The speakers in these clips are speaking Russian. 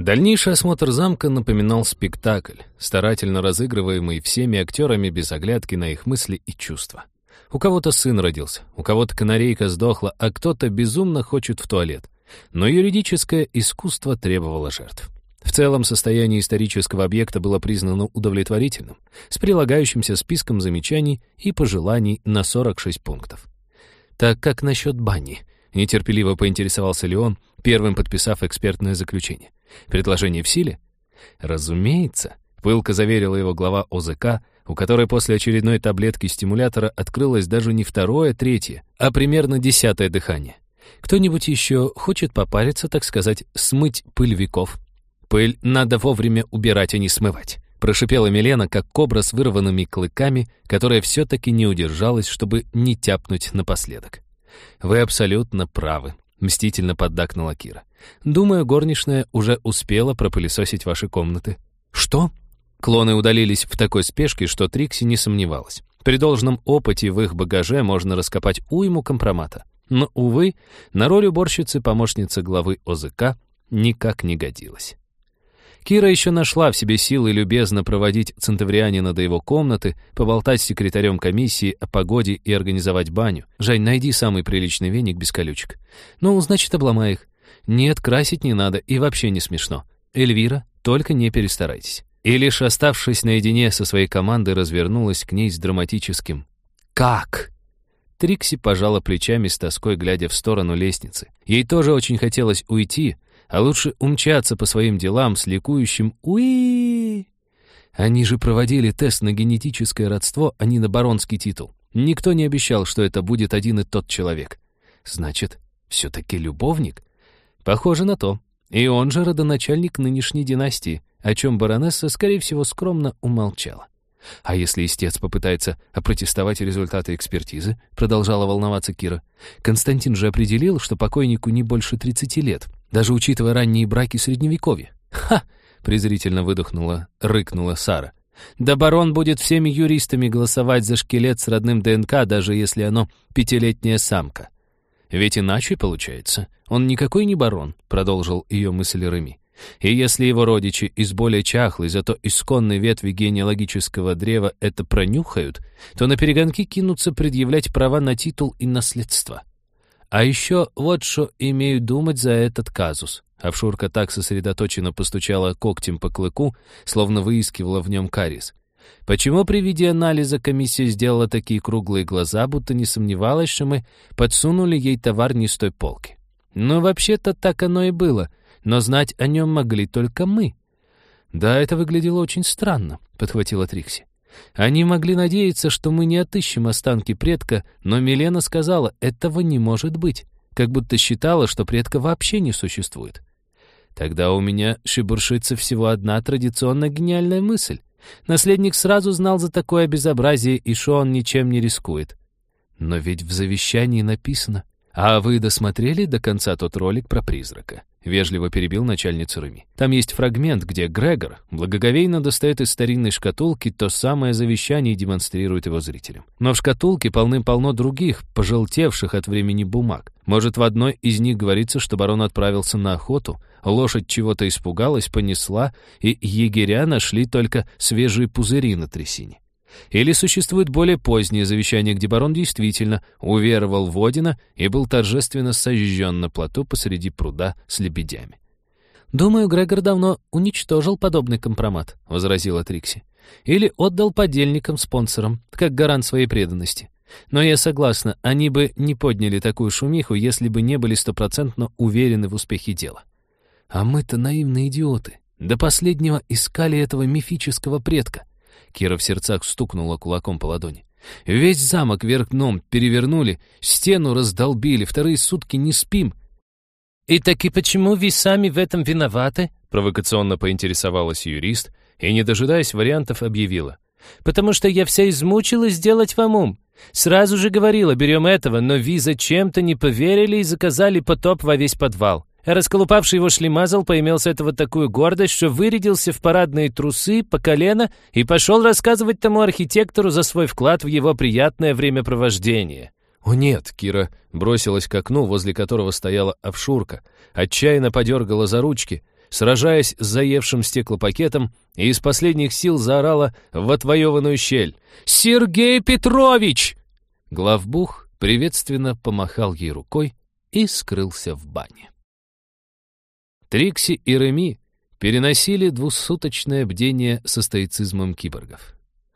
Дальнейший осмотр замка напоминал спектакль, старательно разыгрываемый всеми актерами без оглядки на их мысли и чувства. У кого-то сын родился, у кого-то канарейка сдохла, а кто-то безумно хочет в туалет. Но юридическое искусство требовало жертв. В целом, состояние исторического объекта было признано удовлетворительным, с прилагающимся списком замечаний и пожеланий на 46 пунктов. «Так как насчет бани?» — нетерпеливо поинтересовался Леон, первым подписав экспертное заключение. «Предложение в силе?» «Разумеется», — пылко заверила его глава ОЗК, у которой после очередной таблетки стимулятора открылось даже не второе, третье, а примерно 10-е дыхание. «Кто-нибудь еще хочет попариться, так сказать, смыть пыль веков?» «Пыль надо вовремя убирать, а не смывать», — прошипела Милена, как кобра с вырванными клыками, которая все-таки не удержалась, чтобы не тяпнуть напоследок. «Вы абсолютно правы», — мстительно поддакнула Кира. «Думаю, горничная уже успела пропылесосить ваши комнаты». «Что?» Клоны удалились в такой спешке, что Трикси не сомневалась. При должном опыте в их багаже можно раскопать уйму компромата. Но, увы, на роль уборщицы-помощницы главы ОЗК никак не годилась. Кира еще нашла в себе силы любезно проводить центаврианина до его комнаты, поболтать с секретарем комиссии о погоде и организовать баню. «Жень, найди самый приличный веник без колючек». «Ну, значит, обломай их». «Нет, красить не надо и вообще не смешно». «Эльвира, только не перестарайтесь». И лишь оставшись наедине со своей командой, развернулась к ней с драматическим «Как?». Трикси пожала плечами с тоской, глядя в сторону лестницы. Ей тоже очень хотелось уйти, а лучше умчаться по своим делам с ликующим «Уи!». Они же проводили тест на генетическое родство, а не на баронский титул. Никто не обещал, что это будет один и тот человек. Значит, все-таки любовник? Похоже на то. И он же родоначальник нынешней династии, о чем баронесса, скорее всего, скромно умолчала. «А если истец попытается опротестовать результаты экспертизы?» — продолжала волноваться Кира. «Константин же определил, что покойнику не больше 30 лет, даже учитывая ранние браки Средневековья». «Ха!» — презрительно рыкнула Сара. «Да барон будет всеми юристами голосовать за шкелет с родным ДНК, даже если оно 5-летняя самка». «Ведь иначе получается. Он никакой не барон», — продолжил ее мысль Реми. «И если его родичи из более чахлой, зато исконной ветви генеалогического древа это пронюхают, то на перегонки кинутся предъявлять права на титул и наследство. А еще вот что имею думать за этот казус». Авшурка так сосредоточенно постучала когтем по клыку, словно выискивала в нем кариес. «Почему при виде анализа комиссия сделала такие круглые глаза, будто не сомневалась, что мы подсунули ей товар не с той полки? Ну, вообще-то так оно и было, но знать о нем могли только мы». «Да, это выглядело очень странно», — подхватила Трикси. «Они могли надеяться, что мы не отыщем останки предка, но Милена сказала, этого не может быть, как будто считала, что предка вообще не существует». «Тогда у меня шебуршится всего одна традиционно гениальная мысль. Наследник сразу знал за такое безобразие, и что он ничем не рискует». «Но ведь в завещании написано...» «А вы досмотрели до конца тот ролик про призрака?» — вежливо перебил начальницу Реми. «Там есть фрагмент, где Грегор благоговейно достает из старинной шкатулки то самое завещание и демонстрирует его зрителям. Но в шкатулке полным-полно других, пожелтевших от времени бумаг. Может, в одной из них говорится, что барон отправился на охоту, лошадь чего-то испугалась, понесла, и егеря нашли только свежие пузыри на трясине. Или существует более позднее завещание, где барон действительно уверовал в Одина и был торжественно сожжен на плоту посреди пруда с лебедями». «Думаю, Грегор давно уничтожил подобный компромат», — возразила Трикси. «Или отдал подельникам-спонсорам, как гарант своей преданности. Но я согласна, они бы не подняли такую шумиху, если бы не были 100% уверены в успехе дела». «А мы-то наивные идиоты. До последнего искали этого мифического предка». Кира в сердцах стукнула кулаком по ладони. «Весь замок вверх дном перевернули, стену раздолбили, вторые сутки не спим». «И таки почему вы сами в этом виноваты?» Провокационно поинтересовалась юрист и, не дожидаясь вариантов, объявила. «Потому что я вся измучилась делать вам ум. Сразу же говорила, берем этого, но вы зачем-то не поверили и заказали потоп во весь подвал. Расколупавший его шлемазл поимел с этого такую гордость, что вырядился в парадные трусы по колено и пошел рассказывать тому архитектору за свой вклад в его приятное времяпровождение». «О нет!» — Кира бросилась к окну, возле которого стояла Авшурка, отчаянно подергала за ручки. сражаясь с заевшим стеклопакетом, и из последних сил заорала в отвоеванную щель: «Сергей Петрович!» Главбух приветственно помахал ей рукой и скрылся в бане. Трикси и Реми переносили двухсуточное бдение со стоицизмом киборгов.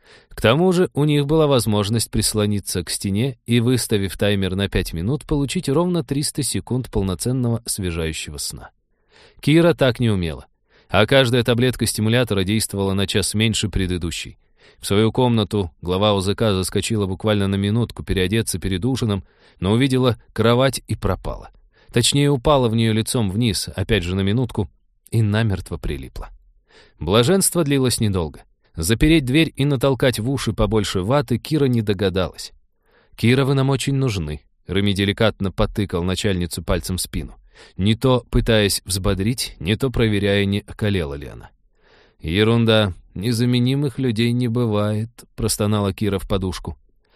К тому же у них была возможность прислониться к стене и, выставив таймер на 5 минут, получить ровно 300 секунд полноценного освежающего сна. Кира так не умела, а каждая таблетка стимулятора действовала на час меньше предыдущей. В свою комнату глава ОЗК заскочила буквально на минутку переодеться перед ужином, но увидела кровать и пропала. Точнее, упала в нее лицом вниз, опять же на минутку, и намертво прилипла. Блаженство длилось недолго. Запереть дверь и натолкать в уши побольше ваты Кира не догадалась. «Кира, вы нам очень нужны», — Реми деликатно потыкал начальницу пальцем в спину. Не то пытаясь взбодрить, не то проверяя, не околела ли она. «Ерунда, незаменимых людей не бывает», — простонала Кира в подушку.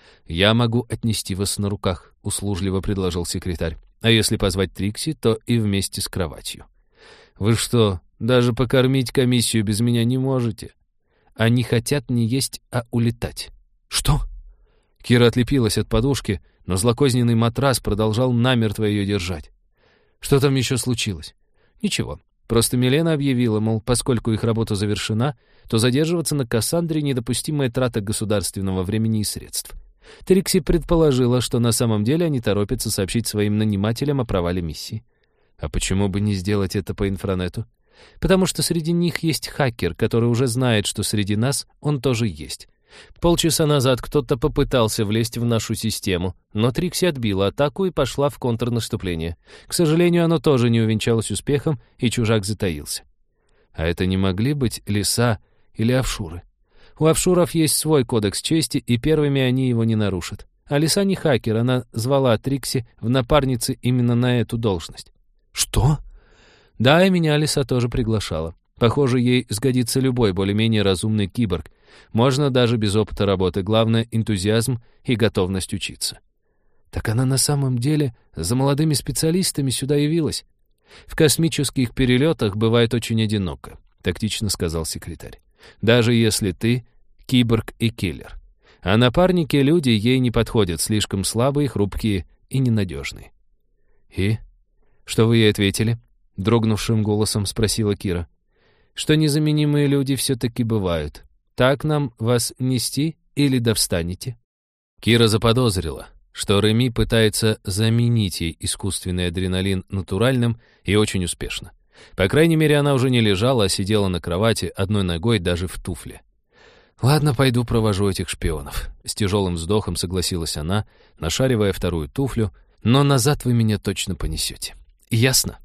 «Я могу отнести вас на руках», — услужливо предложил секретарь. «А если позвать Трикси, то и вместе с кроватью». «Вы что, даже покормить комиссию без меня не можете?» «Они хотят не есть, а улетать». «Что?» Кира отлепилась от подушки, но злокозненный матрас продолжал намертво ее держать. «Что там еще случилось?» «Ничего. Просто Милена объявила, мол, поскольку их работа завершена, то задерживаться на Кассандре — недопустимая трата государственного времени и средств. Трикси предположила, что на самом деле они торопятся сообщить своим нанимателям о провале миссии. А почему бы не сделать это по инфранету? Потому что среди них есть хакер, который уже знает, что среди нас он тоже есть. Полчаса назад кто-то попытался влезть в нашу систему, но Трикси отбила атаку и пошла в контрнаступление. К сожалению, оно тоже не увенчалось успехом, и чужак затаился. А это не могли быть лиса или офшуры? У офшуров есть свой кодекс чести, и первыми они его не нарушат. А лиса не хакер, она звала Трикси в напарницы именно на эту должность. «Что?» «Да, и меня лиса тоже приглашала. Похоже, ей сгодится любой более-менее разумный киборг. Можно даже без опыта работы. Главное — энтузиазм и готовность учиться». «Так она на самом деле за молодыми специалистами сюда явилась?» «В космических перелетах бывает очень одиноко», — тактично сказал секретарь. «Даже если ты киборг и киллер. А напарники-люди ей не подходят, слишком слабые, хрупкие и ненадежные». «И? Что вы ей ответили?» — дрогнувшим голосом спросила Кира. «Что незаменимые люди все-таки бывают. Так нам вас нести или довстанете?» Кира заподозрила, что Реми пытается заменить ей искусственный адреналин натуральным, и очень успешно. По крайней мере, она уже не лежала, а сидела на кровати, одной ногой даже в туфле. «Ладно, пойду провожу этих шпионов», — с тяжелым вздохом согласилась она, нашаривая вторую туфлю, «но назад вы меня точно понесете. Ясно?»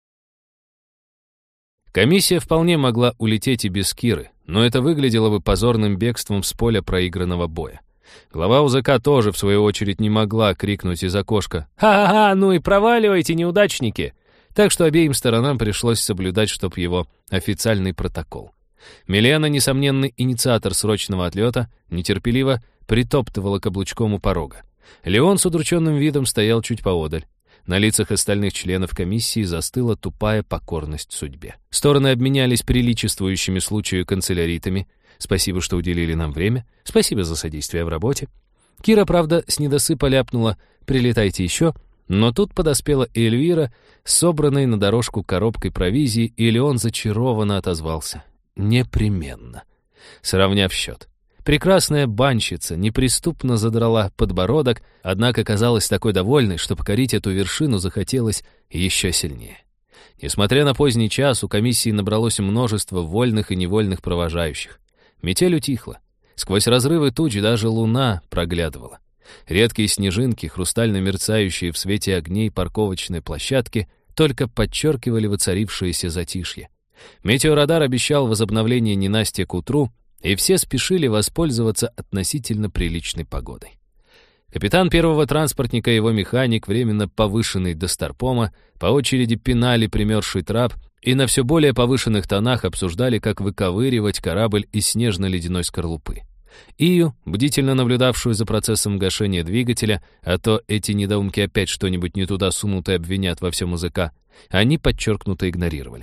Комиссия вполне могла улететь и без Киры, но это выглядело бы позорным бегством с поля проигранного боя. Глава УЗК тоже, в свою очередь, не могла крикнуть из окошка: «Ха-ха-ха, ну и проваливайте, неудачники!» Так что обеим сторонам пришлось соблюдать, чтоб его официальный протокол. Милена, несомненный инициатор срочного отлета, нетерпеливо притоптывала каблучком у порога. Леон с удрученным видом стоял чуть поодаль. На лицах остальных членов комиссии застыла тупая покорность судьбе. Стороны обменялись приличествующими случаю канцеляритами. «Спасибо, что уделили нам время. Спасибо за содействие в работе». Кира, правда, с недосыпа ляпнула «прилетайте еще», но тут подоспела Эльвира с собранной на дорожку коробкой провизии, и Леон зачарованно отозвался: «Непременно». Сравняв счет. Прекрасная банщица неприступно задрала подбородок, однако казалась такой довольной, что покорить эту вершину захотелось еще сильнее. Несмотря на поздний час, у комиссии набралось множество вольных и невольных провожающих. Метель утихла. Сквозь разрывы туч даже луна проглядывала. Редкие снежинки, хрустально мерцающие в свете огней парковочной площадки, только подчеркивали воцарившееся затишье. Метеорадар обещал возобновление ненастья к утру, и все спешили воспользоваться относительно приличной погодой. Капитан первого транспортника и его механик, временно повышенный до старпома, по очереди пинали примерзший трап и на все более повышенных тонах обсуждали, как выковыривать корабль из снежно-ледяной скорлупы. Ию, бдительно наблюдавшую за процессом гашения двигателя, а то эти недоумки опять что-нибудь не туда сунут и обвинят во всем УЗК, они подчеркнуто игнорировали.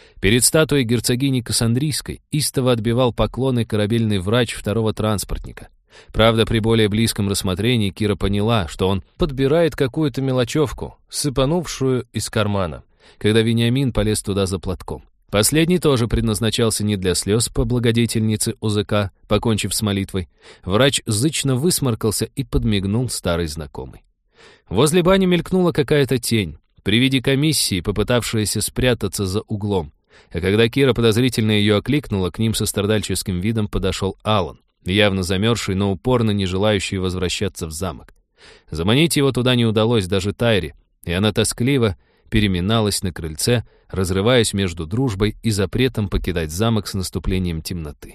Перед статуей герцогини Кассандрийской истово отбивал поклоны корабельный врач второго транспортника. Правда, при более близком рассмотрении Кира поняла, что он подбирает какую-то мелочевку, сыпанувшую из кармана, когда Вениамин полез туда за платком. Последний тоже предназначался не для слез по благодетельнице УЗК, покончив с молитвой. Врач зычно высморкался и подмигнул старый знакомый. Возле бани мелькнула какая-то тень, при виде комиссии, попытавшаяся спрятаться за углом. А когда Кира подозрительно ее окликнула, к ним со страдальческим видом подошел Алан, явно замерзший, но упорно не желающий возвращаться в замок. Заманить его туда не удалось даже Тайре, и она тоскливо переминалась на крыльце, разрываясь между дружбой и запретом покидать замок с наступлением темноты.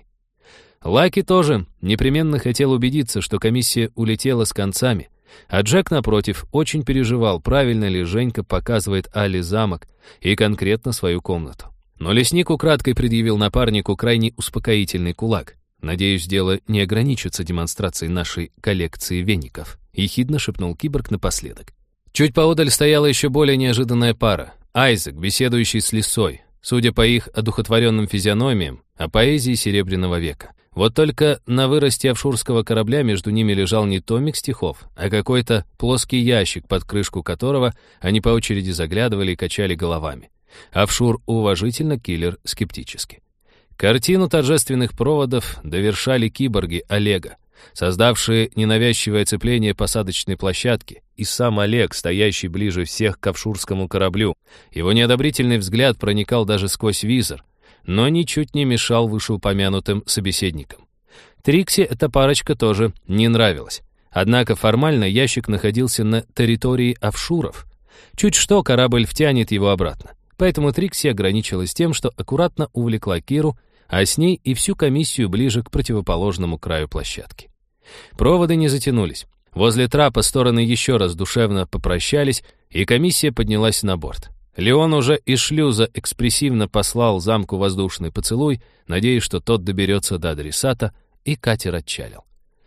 Лаки тоже непременно хотел убедиться, что комиссия улетела с концами, а Джек, напротив, очень переживал, правильно ли Женька показывает Али замок и конкретно свою комнату. Но лесник украдкой предъявил напарнику крайне успокоительный кулак. «Надеюсь, дело не ограничится демонстрацией нашей коллекции веников», — ехидно шепнул киборг напоследок. Чуть поодаль стояла еще более неожиданная пара. Айзек, беседующий с лисой, судя по их одухотворенным физиономиям, о поэзии Серебряного века. Вот только на выросте офшурского корабля между ними лежал не томик стихов, а какой-то плоский ящик, под крышку которого они по очереди заглядывали и качали головами. Офшур уважительно, киллер скептически. Картину торжественных проводов довершали киборги Олега, создавшие ненавязчивое оцепление посадочной площадки, и сам Олег, стоящий ближе всех к офшурскому кораблю. Его неодобрительный взгляд проникал даже сквозь визор, но ничуть не мешал вышеупомянутым собеседникам. Трикси эта парочка тоже не нравилась. Однако формально ящик находился на территории офшуров. Чуть что корабль втянет его обратно. Поэтому Трикси ограничилась тем, что аккуратно увлекла Киру, а с ней и всю комиссию ближе к противоположному краю площадки. Проводы не затянулись. Возле трапа стороны еще раз душевно попрощались, и комиссия поднялась на борт. Леон уже из шлюза экспрессивно послал замку воздушный поцелуй, надеясь, что тот доберется до адресата, и катер отчалил.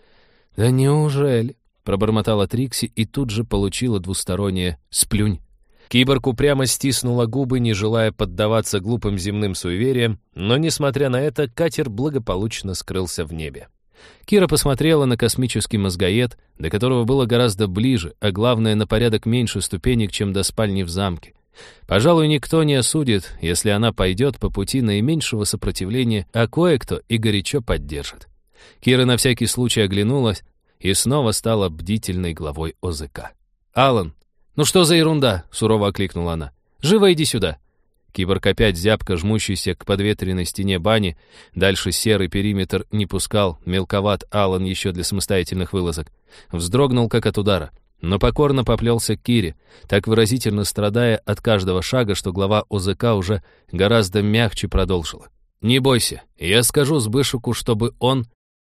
«Да неужели?» — пробормотала Трикси и тут же получила двустороннее «сплюнь». Киборг упрямо стиснула губы, не желая поддаваться глупым земным суевериям, но, несмотря на это, катер благополучно скрылся в небе. Кира посмотрела на космический мозгоед, до которого было гораздо ближе, а главное, на порядок меньше ступенек, чем до спальни в замке. Пожалуй, никто не осудит, если она пойдет по пути наименьшего сопротивления, а кое-кто и горячо поддержит. Кира на всякий случай оглянулась и снова стала бдительной главой ОЗК. «Алан, ну что за ерунда?» — сурово окликнула она. «Живо иди сюда!» Киборг опять зябко жмущийся к подветренной стене бани. Дальше серый периметр не пускал, мелковат Алан еще для самостоятельных вылазок. Вздрогнул, как от удара, но покорно поплелся к Кире, так выразительно страдая от каждого шага, что глава ОЗК уже гораздо мягче продолжила. «Не бойся, я скажу Сбышику, чтобы он...»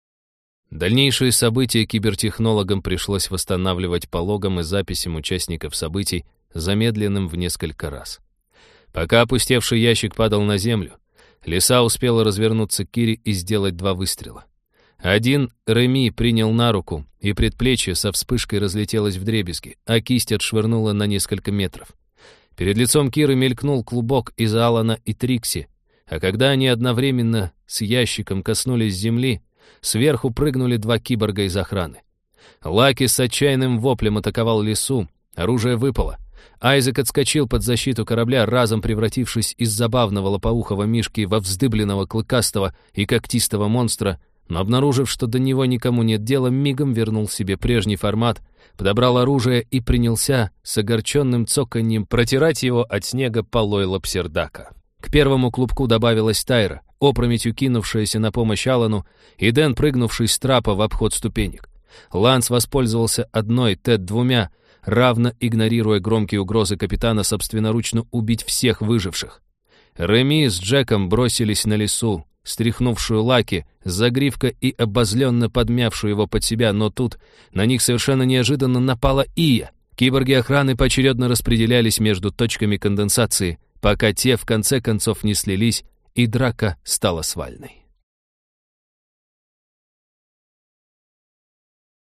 Дальнейшие события кибертехнологам пришлось восстанавливать по логам и записям участников событий, замедленным в несколько раз. Пока опустевший ящик падал на землю, лиса успела развернуться к Кире и сделать 2 выстрела. Один Реми принял на руку, и предплечье со вспышкой разлетелось вдребезги, а кисть отшвырнула на несколько метров. Перед лицом Киры мелькнул клубок из Алана и Трикси, а когда они одновременно с ящиком коснулись земли, сверху прыгнули 2 киборга из охраны. Лаки с отчаянным воплем атаковал лису, оружие выпало. Айзек отскочил под защиту корабля, разом превратившись из забавного лопоухого мишки во вздыбленного клыкастого и когтистого монстра, но, обнаружив, что до него никому нет дела, мигом вернул себе прежний формат, подобрал оружие и принялся с огорченным цоканьем протирать его от снега полой лапсердака. К первому клубку добавилась Тайра, опрометью кинувшаяся на помощь Алану, и Дэн, прыгнувший с трапа в обход ступенек. Ланс воспользовался одной, Тед 2, равно игнорируя громкие угрозы капитана собственноручно убить всех выживших. Реми с Джеком бросились на лису, стряхнувшую Лаки, загривка и обозленно подмявшую его под себя, но тут на них совершенно неожиданно напала Ия. Киборги охраны поочередно распределялись между точками конденсации, пока те в конце концов не слились, и драка стала свальной.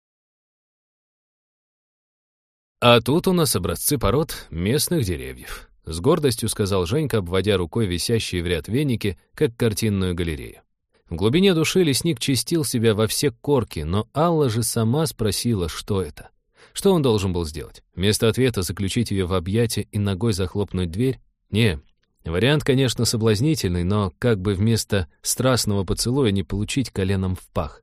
А тут у нас образцы пород местных деревьев. — с гордостью сказал Женька, обводя рукой висящие в ряд веники, как картинную галерею. В глубине души лесник чистил себя во все корки, но Алла же сама спросила, что это. Что он должен был сделать? Вместо ответа заключить ее в объятия и ногой захлопнуть дверь? Не, вариант, конечно, соблазнительный, но как бы вместо страстного поцелуя не получить коленом в пах.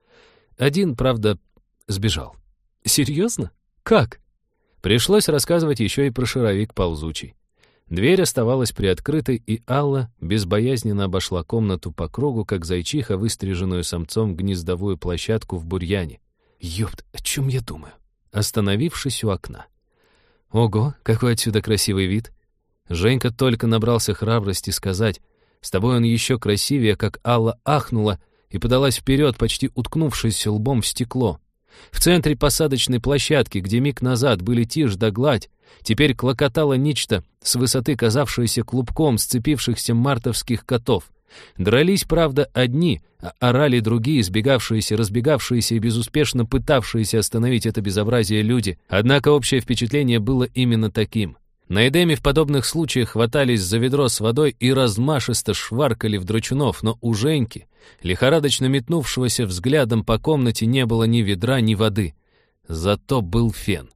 Один, правда, сбежал. Серьезно? Как? Пришлось рассказывать еще и про шаровик ползучий. Дверь оставалась приоткрытой, и Алла безбоязненно обошла комнату по кругу, как зайчиха, выстриженную самцом гнездовую площадку в бурьяне. Ёпт, о чем я думаю? Остановившись у окна. Ого, какой отсюда красивый вид. Женька только набрался храбрости сказать: «С тобой он еще красивее», как Алла ахнула и подалась вперед, почти уткнувшись лбом в стекло. В центре посадочной площадки, где миг назад были тишь да гладь, теперь клокотало нечто, с высоты казавшееся клубком сцепившихся мартовских котов. Дрались, правда, одни, а орали другие, сбегавшиеся, разбегавшиеся и безуспешно пытавшиеся остановить это безобразие люди. Однако общее впечатление было именно таким. На Эдеме в подобных случаях хватались за ведро с водой и размашисто шваркали в драчунов, но у Женьки, лихорадочно метнувшегося взглядом по комнате, не было ни ведра, ни воды. Зато был фен.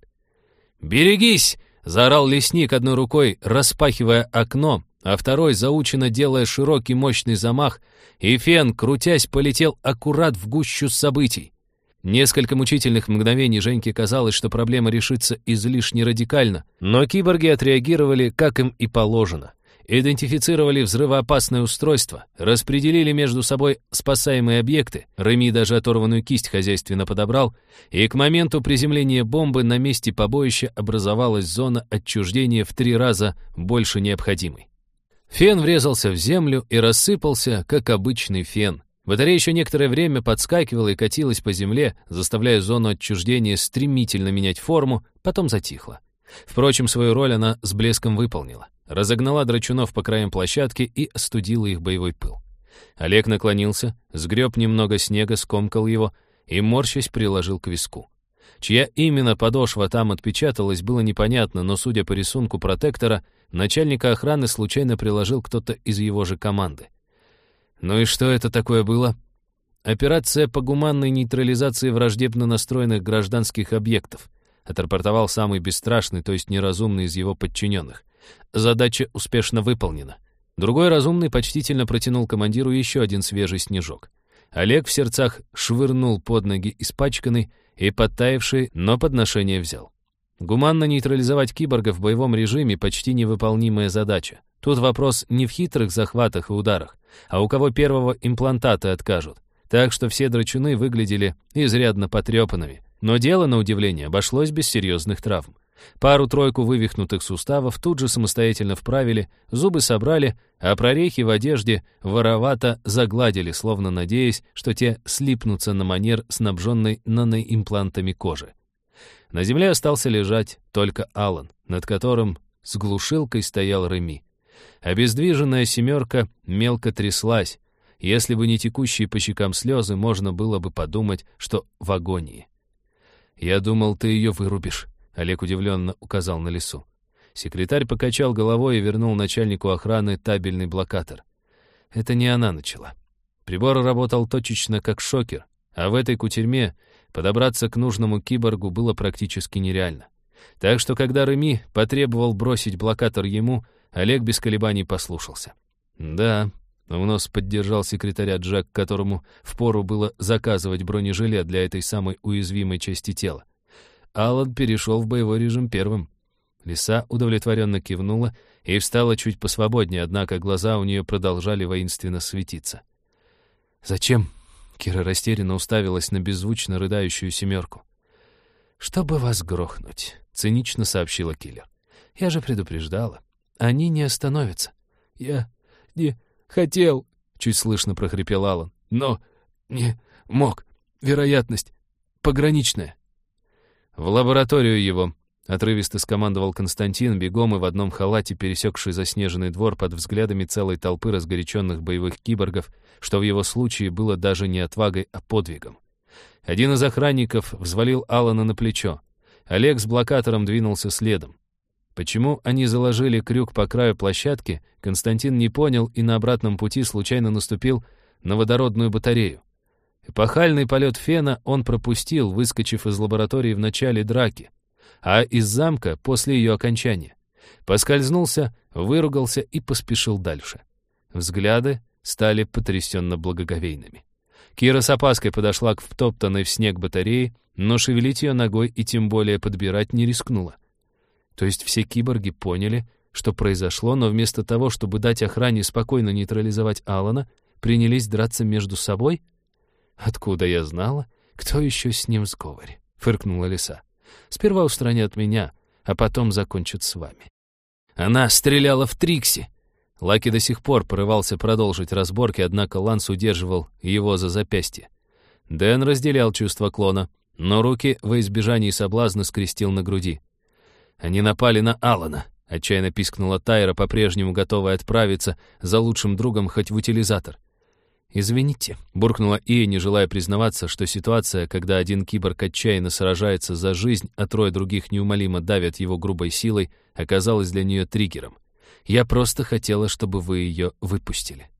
«Берегись!» — заорал лесник одной рукой, распахивая окно, а второй, заученно делая широкий мощный замах, и фен, крутясь, полетел аккурат в гущу событий. Несколько мучительных мгновений Женьке казалось, что проблема решится излишне радикально, но киборги отреагировали, как им и положено. Идентифицировали взрывоопасное устройство, распределили между собой спасаемые объекты, Реми даже оторванную кисть хозяйственно подобрал, и к моменту приземления бомбы на месте побоища образовалась зона отчуждения в 3 раза больше необходимой. Фен врезался в землю и рассыпался, как обычный фен. Батарея еще некоторое время подскакивала и катилась по земле, заставляя зону отчуждения стремительно менять форму, потом затихла. Впрочем, свою роль она с блеском выполнила. Разогнала драчунов по краям площадки и остудила их боевой пыл. Олег наклонился, сгреб немного снега, скомкал его и, морщась, приложил к виску. Чья именно подошва там отпечаталась, было непонятно, но, судя по рисунку протектора, начальника охраны случайно приложил кто-то из его же команды. Ну и что это такое было? Операция по гуманной нейтрализации враждебно настроенных гражданских объектов, отрапортовал самый бесстрашный, то есть неразумный из его подчиненных. Задача успешно выполнена. Другой разумный почтительно протянул командиру еще один свежий снежок. Олег в сердцах швырнул под ноги испачканный и подтаявший, но подношение взял. Гуманно нейтрализовать киборга в боевом режиме почти невыполнимая задача. Тут вопрос не в хитрых захватах и ударах, а у кого первого имплантата откажут. Так что все драчуны выглядели изрядно потрепанными. Но дело, на удивление, обошлось без серьезных травм. Пару-тройку вывихнутых суставов тут же самостоятельно вправили, зубы собрали, а прорехи в одежде воровато загладили, словно надеясь, что те слипнутся на манер снабженной наноимплантами кожи. На земле остался лежать только Алан, над которым с глушилкой стоял Реми. Обездвиженная семерка мелко тряслась. Если бы не текущие по щекам слезы, можно было бы подумать, что в агонии. «Я думал, ты ее вырубишь», — Олег удивленно указал на лесу. Секретарь покачал головой и вернул начальнику охраны табельный блокатор. Это не она начала. Прибор работал точечно как шокер, а в этой кутерьме подобраться к нужному киборгу было практически нереально. Так что, когда Реми потребовал бросить блокатор ему, Олег без колебаний послушался. «Да», — в нос поддержал секретаря Джек, которому впору было заказывать бронежилет для этой самой уязвимой части тела. Алан перешел в боевой режим первым. Лиса удовлетворенно кивнула и встала чуть посвободнее, однако глаза у нее продолжали воинственно светиться. «Зачем?» — Кира растерянно уставилась на беззвучно рыдающую семерку. «Чтобы вас грохнуть», — цинично сообщила киллер. «Я же предупреждала. Они не остановятся». «Я не хотел», — чуть слышно прохрипел Алан. «Но не мог. Вероятность пограничная». «В лабораторию его», — отрывисто скомандовал Константин, бегом и в одном халате пересекший заснеженный двор под взглядами целой толпы разгоряченных боевых киборгов, что в его случае было даже не отвагой, а подвигом. Один из охранников взвалил Алана на плечо. Олег с блокатором двинулся следом. Почему они заложили крюк по краю площадки, Константин не понял и на обратном пути случайно наступил на водородную батарею. Эпохальный полет Фена он пропустил, выскочив из лаборатории в начале драки, а из замка после ее окончания. Поскользнулся, выругался и поспешил дальше. Взгляды стали потрясенно благоговейными. Кира с опаской подошла к втоптанной в снег батарее, но шевелить ее ногой и тем более подбирать не рискнула. То есть все киборги поняли, что произошло, но вместо того, чтобы дать охране спокойно нейтрализовать Алана, принялись драться между собой? «Откуда я знала? Кто еще с ним в сговоре?» — фыркнула лиса. «Сперва устранят меня, а потом закончат с вами». «Она стреляла в Трикси!» Лаки до сих пор порывался продолжить разборки, однако Ланс удерживал его за запястье. Дэн разделял чувства клона, но руки во избежании соблазна скрестил на груди. «Они напали на Алана», — отчаянно пискнула Тайра, по-прежнему готовая отправиться за лучшим другом хоть в утилизатор. «Извините», — буркнула Ия, не желая признаваться, что ситуация, когда один киборг отчаянно сражается за жизнь, а трое других неумолимо давят его грубой силой, оказалась для нее триггером. «Я просто хотела, чтобы вы ее выпустили».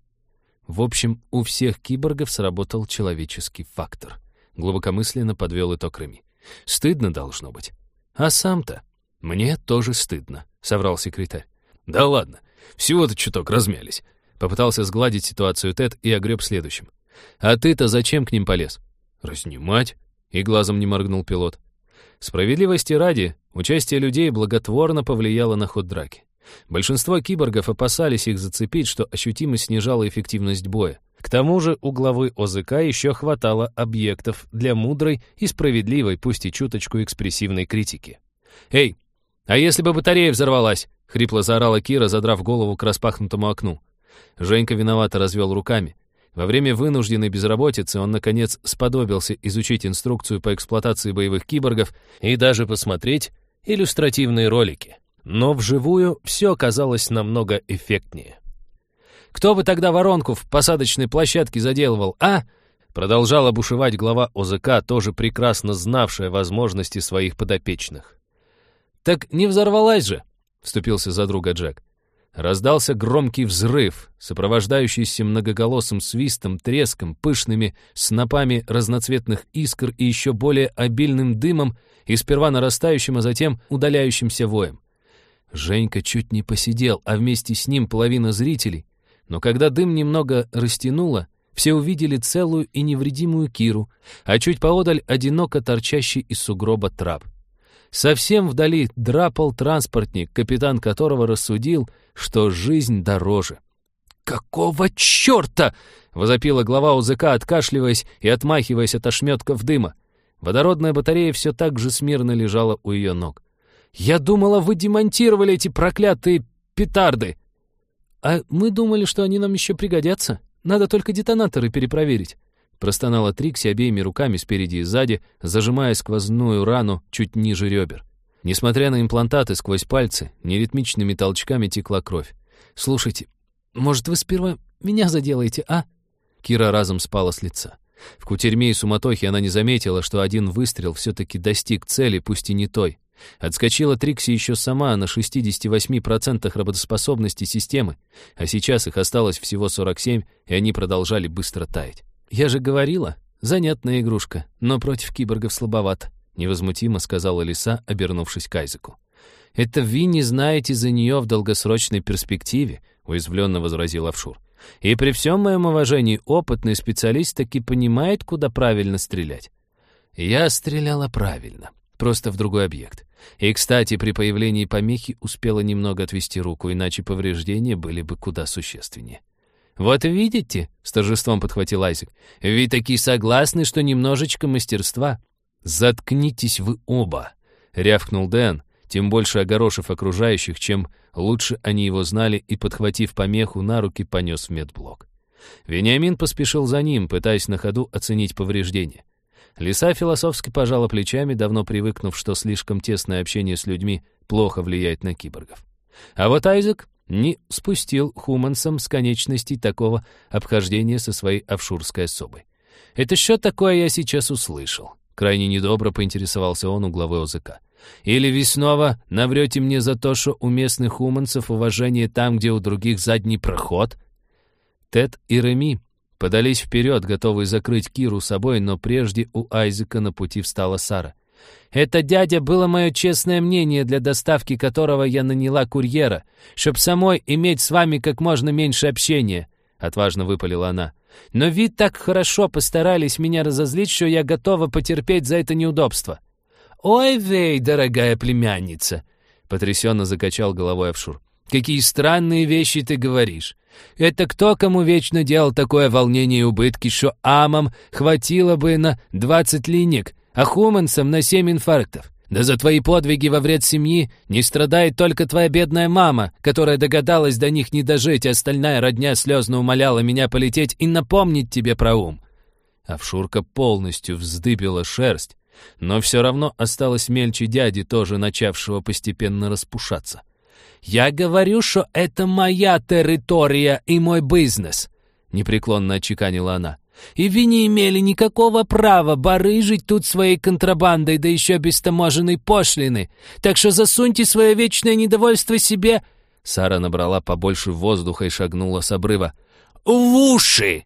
В общем, у всех киборгов сработал человеческий фактор. Глубокомысленно подвел итог Реми. «Стыдно должно быть». «А сам-то?» «Мне тоже стыдно», — соврал секретарь. «Да ладно, всего-то чуток размялись». Попытался сгладить ситуацию Тед и огреб следующим. «А ты-то зачем к ним полез?» «Разнимать», — и глазом не моргнул пилот. Справедливости ради, участие людей благотворно повлияло на ход драки. Большинство киборгов опасались их зацепить, что ощутимо снижало эффективность боя. К тому же у главы ОЗК еще хватало объектов для мудрой и справедливой, пусть и чуточку экспрессивной критики. «Эй, а если бы батарея взорвалась?» — хрипло заорала Кира, задрав голову к распахнутому окну. Женька виновато развел руками. Во время вынужденной безработицы он, наконец, сподобился изучить инструкцию по эксплуатации боевых киборгов и даже посмотреть иллюстративные ролики. Но вживую все оказалось намного эффектнее. «Кто бы тогда воронку в посадочной площадке заделывал, а?» Продолжала бушевать глава ОЗК, тоже прекрасно знавшая возможности своих подопечных. «Так не взорвалась же!» — вступился за друга Джек. Раздался громкий взрыв, сопровождающийся многоголосым свистом, треском, пышными снопами разноцветных искр и еще более обильным дымом, и сперва нарастающим, а затем удаляющимся воем. Женька чуть не посидел, а вместе с ним половина зрителей. Но когда дым немного растянуло, все увидели целую и невредимую Киру, а чуть поодаль одиноко торчащий из сугроба трап. Совсем вдали драпал транспортник, капитан которого рассудил, что жизнь дороже. «Какого черта?» — возопила глава УЗК, откашливаясь и отмахиваясь от ошметков дыма. Водородная батарея все так же смирно лежала у ее ног. «Я думала, вы демонтировали эти проклятые петарды!» «А мы думали, что они нам еще пригодятся. Надо только детонаторы перепроверить». Простонала Трикси обеими руками спереди и сзади, зажимая сквозную рану чуть ниже ребер. Несмотря на имплантаты сквозь пальцы, неритмичными толчками текла кровь. «Слушайте, может, вы сперва меня заделаете, а?» Кира разом спала с лица. В кутерьме и суматохе она не заметила, что один выстрел все-таки достиг цели, пусть и не той. Отскочила Трикси еще сама на 68% работоспособности системы, а сейчас их осталось всего 47, и они продолжали быстро таять. «Я же говорила, занятная игрушка, но против киборгов слабоват», — невозмутимо сказала лиса, обернувшись к Айзеку. «Это вы не знаете за нее в долгосрочной перспективе», — уязвленно возразил Авшур. «И при всем моем уважении опытный специалист таки понимает, куда правильно стрелять». «Я стреляла правильно, просто в другой объект. И, кстати, при появлении помехи успела немного отвести руку, иначе повреждения были бы куда существеннее». «Вот видите», — с торжеством подхватил Айзек, «вы такие согласны, что немножечко мастерства». «Заткнитесь вы оба», — рявкнул Дэн, тем больше огорошив окружающих, чем лучше они его знали, и, подхватив помеху на руки, понес в медблок. Вениамин поспешил за ним, пытаясь на ходу оценить повреждения. Лиса философски пожала плечами, давно привыкнув, что слишком тесное общение с людьми плохо влияет на киборгов. А вот Айзек не спустил хумансом с конечностей такого обхождения со своей авшурской особой. «Это что такое я сейчас услышал?» Крайне недобро поинтересовался он у главы ОЗК. Или вы снова наврете мне за то, что у местных уманцев уважение там, где у других задний проход?» Тед и Реми подались вперед, готовые закрыть Киру собой, но прежде у Айзека на пути встала Сара. «Это, дядя, было мое честное мнение, для доставки которого я наняла курьера, чтоб самой иметь с вами как можно меньше общения», — отважно выпалила она. «Но вы так хорошо постарались меня разозлить, что я готова потерпеть за это неудобство». «Ой, вей, дорогая племянница!» — потрясенно закачал головой Авшур. «Какие странные вещи ты говоришь! Это кто кому вечно делал такое волнение и убытки, что амам хватило бы на 20 линек, а хуманцам на 7 инфарктов? Да за твои подвиги во вред семьи не страдает только твоя бедная мама, которая догадалась до них не дожить, а остальная родня слезно умоляла меня полететь и напомнить тебе про ум». Авшурка полностью вздыбила шерсть, но все равно осталась мельче дяди, тоже начавшего постепенно распушаться. «Я говорю, что это моя территория и мой бизнес», — непреклонно отчеканила она. «И вы не имели никакого права барыжить тут своей контрабандой, да еще без таможенной пошлины. Так что засуньте свое вечное недовольство себе...» Сара набрала побольше воздуха и шагнула с обрыва. «В уши!»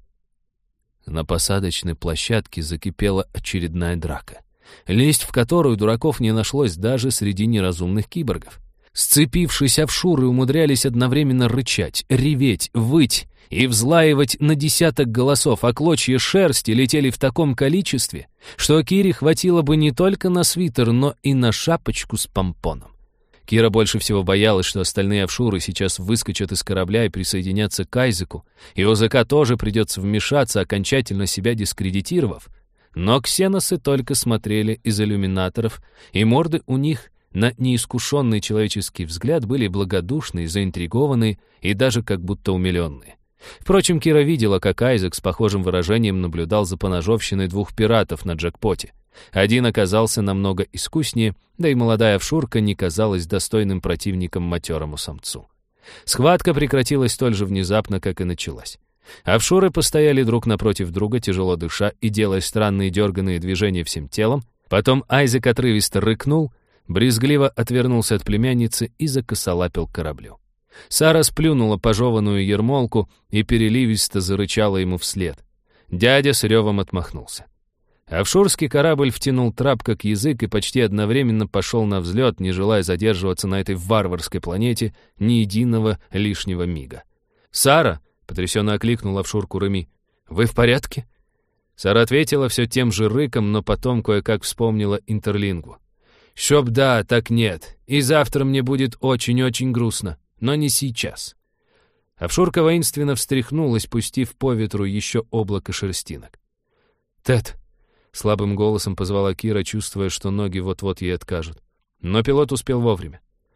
На посадочной площадке закипела очередная драка, лезть в которую дураков не нашлось даже среди неразумных киборгов. Сцепившись Авшуры умудрялись одновременно рычать, реветь, выть и взлаивать на десяток голосов, а клочья шерсти летели в таком количестве, что Кире хватило бы не только на свитер, но и на шапочку с помпоном. Кира больше всего боялась, что остальные Авшуры сейчас выскочат из корабля и присоединятся к Айзеку, и ОЗК тоже придется вмешаться, окончательно себя дискредитировав. Но ксеносы только смотрели из иллюминаторов, и морды у них на неискушенный человеческий взгляд были благодушные, заинтригованные и даже как будто умиленные. Впрочем, Кира видела, как Айзек с похожим выражением наблюдал за поножовщиной 2 пиратов на джекпоте. Один оказался намного искуснее, да и молодая Авшурка не казалась достойным противником матерому самцу. Схватка прекратилась столь же внезапно, как и началась. Авшуры постояли друг напротив друга, тяжело дыша и делая странные дерганные движения всем телом. Потом Айзек отрывисто рыкнул, брезгливо отвернулся от племянницы и закосолапил к кораблю. Сара сплюнула пожеванную ермолку и переливисто зарычала ему вслед. Дядя с ревом отмахнулся. Авшурский корабль втянул трап как язык и почти одновременно пошел на взлет, не желая задерживаться на этой варварской планете ни единого лишнего мига. «Сара!» — потрясенно окликнул Авшурку Реми. «Вы в порядке?» Сара ответила все тем же рыком, но потом кое-как вспомнила интерлингву. «Чтоб да, так нет. И завтра мне будет очень-очень грустно. Но не сейчас». Авшурка воинственно встряхнулась, пустив по ветру еще облако шерстинок. «Тед!» — слабым голосом позвала Кира, чувствуя, что ноги вот-вот ей откажут. Но пилот успел вовремя.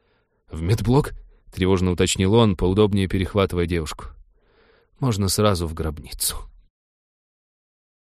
«В медблок?» — тревожно уточнил он, поудобнее перехватывая девушку. «Можно сразу в гробницу».